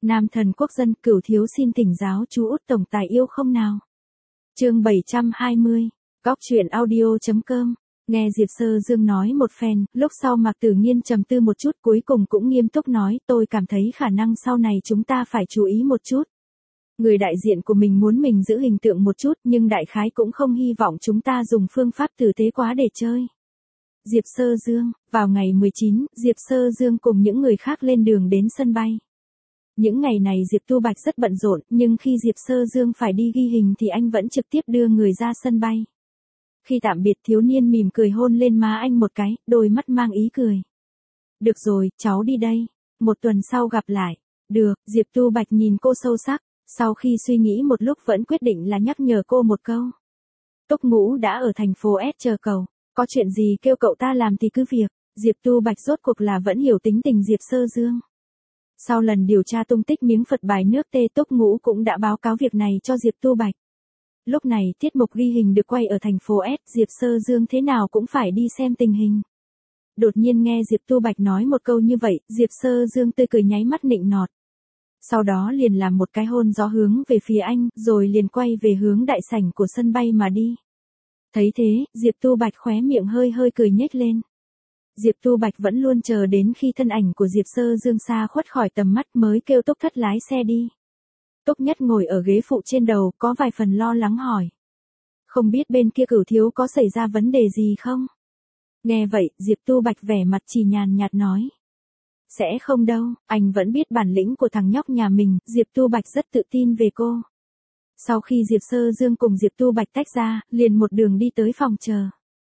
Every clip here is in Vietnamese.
Nam thần quốc dân, Cửu thiếu xin thỉnh giáo chú út tổng tài yêu không nào. Chương 720, góc truyện audio.com. Nghe Diệp Sơ Dương nói một phen, lúc sau Mạc Tử Nghiên trầm tư một chút, cuối cùng cũng nghiêm túc nói, tôi cảm thấy khả năng sau này chúng ta phải chú ý một chút. Người đại diện của mình muốn mình giữ hình tượng một chút, nhưng đại khái cũng không hy vọng chúng ta dùng phương pháp tử tế quá để chơi. Diệp Sơ Dương, vào ngày 19, Diệp Sơ Dương cùng những người khác lên đường đến sân bay. Những ngày này Diệp Tu Bạch rất bận rộn, nhưng khi Diệp Sơ Dương phải đi ghi hình thì anh vẫn trực tiếp đưa người ra sân bay. Khi tạm biệt, thiếu niên mỉm cười hôn lên má anh một cái, đôi mắt mang ý cười. Được rồi, cháu đi đây. Một tuần sau gặp lại. Được, Diệp Tu Bạch nhìn cô sâu sắc. Sau khi suy nghĩ một lúc vẫn quyết định là nhắc nhở cô một câu. Túc Ngũ đã ở thành phố S chờ cậu. Có chuyện gì kêu cậu ta làm thì cứ việc. Diệp Tu Bạch rốt cuộc là vẫn hiểu tính tình Diệp Sơ Dương. Sau lần điều tra tung tích miếng Phật bài nước Tê, Túc Ngũ cũng đã báo cáo việc này cho Diệp Tu Bạch. Lúc này tiết mục ghi hình được quay ở thành phố S, Diệp Sơ Dương thế nào cũng phải đi xem tình hình. Đột nhiên nghe Diệp Tu Bạch nói một câu như vậy, Diệp Sơ Dương tươi cười nháy mắt nịnh nọt. Sau đó liền làm một cái hôn gió hướng về phía anh, rồi liền quay về hướng đại sảnh của sân bay mà đi. Thấy thế, Diệp Tu Bạch khóe miệng hơi hơi cười nhếch lên. Diệp Tu Bạch vẫn luôn chờ đến khi thân ảnh của Diệp Sơ Dương xa khuất khỏi tầm mắt mới kêu Túc Thất lái xe đi. Túc Nhất ngồi ở ghế phụ trên đầu, có vài phần lo lắng hỏi. Không biết bên kia Cửu thiếu có xảy ra vấn đề gì không? Nghe vậy, Diệp Tu Bạch vẻ mặt chỉ nhàn nhạt nói. Sẽ không đâu, anh vẫn biết bản lĩnh của thằng nhóc nhà mình, Diệp Tu Bạch rất tự tin về cô. Sau khi Diệp Sơ Dương cùng Diệp Tu Bạch tách ra, liền một đường đi tới phòng chờ.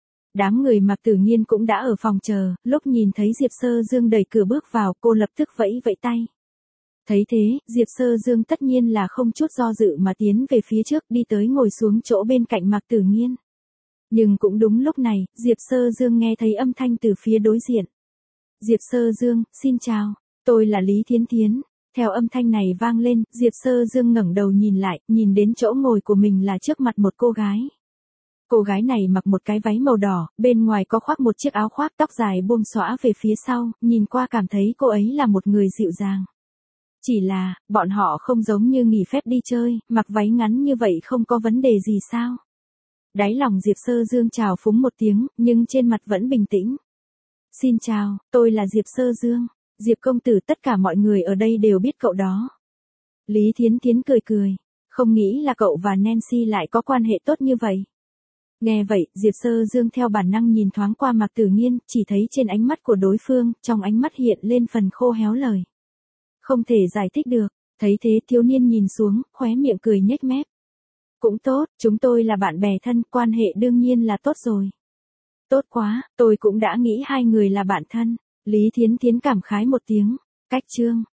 Đám người Mạc Tử Nghiên cũng đã ở phòng chờ, lúc nhìn thấy Diệp Sơ Dương đẩy cửa bước vào, cô lập tức vẫy vẫy tay. Thấy thế, Diệp Sơ Dương tất nhiên là không chút do dự mà tiến về phía trước, đi tới ngồi xuống chỗ bên cạnh Mạc Tử Nghiên. Nhưng cũng đúng lúc này, Diệp Sơ Dương nghe thấy âm thanh từ phía đối diện. Diệp Sơ Dương, xin chào, tôi là Lý Thiến Thiến. Theo âm thanh này vang lên, Diệp Sơ Dương ngẩng đầu nhìn lại, nhìn đến chỗ ngồi của mình là trước mặt một cô gái. Cô gái này mặc một cái váy màu đỏ, bên ngoài có khoác một chiếc áo khoác, tóc dài buông xõa về phía sau, nhìn qua cảm thấy cô ấy là một người dịu dàng. Chỉ là, bọn họ không giống như nghỉ phép đi chơi, mặc váy ngắn như vậy không có vấn đề gì sao? Đáy lòng Diệp Sơ Dương chào phúng một tiếng, nhưng trên mặt vẫn bình tĩnh. Xin chào, tôi là Diệp Sơ Dương. Diệp công tử, tất cả mọi người ở đây đều biết cậu đó. Lý Thiến Thiến cười cười. Không nghĩ là cậu và Nancy lại có quan hệ tốt như vậy. Nghe vậy, Diệp Sơ Dương theo bản năng nhìn thoáng qua Mạc Tử Nghiên, chỉ thấy trên ánh mắt của đối phương, trong ánh mắt hiện lên phần khô héo lời. Không thể giải thích được. Thấy thế, thiếu niên nhìn xuống, khóe miệng cười nhếch mép. Cũng tốt, chúng tôi là bạn bè thân, quan hệ đương nhiên là tốt rồi. Tốt quá, tôi cũng đã nghĩ hai người là bạn thân. Lý Thiến Thiến cảm khái một tiếng. Cách chương.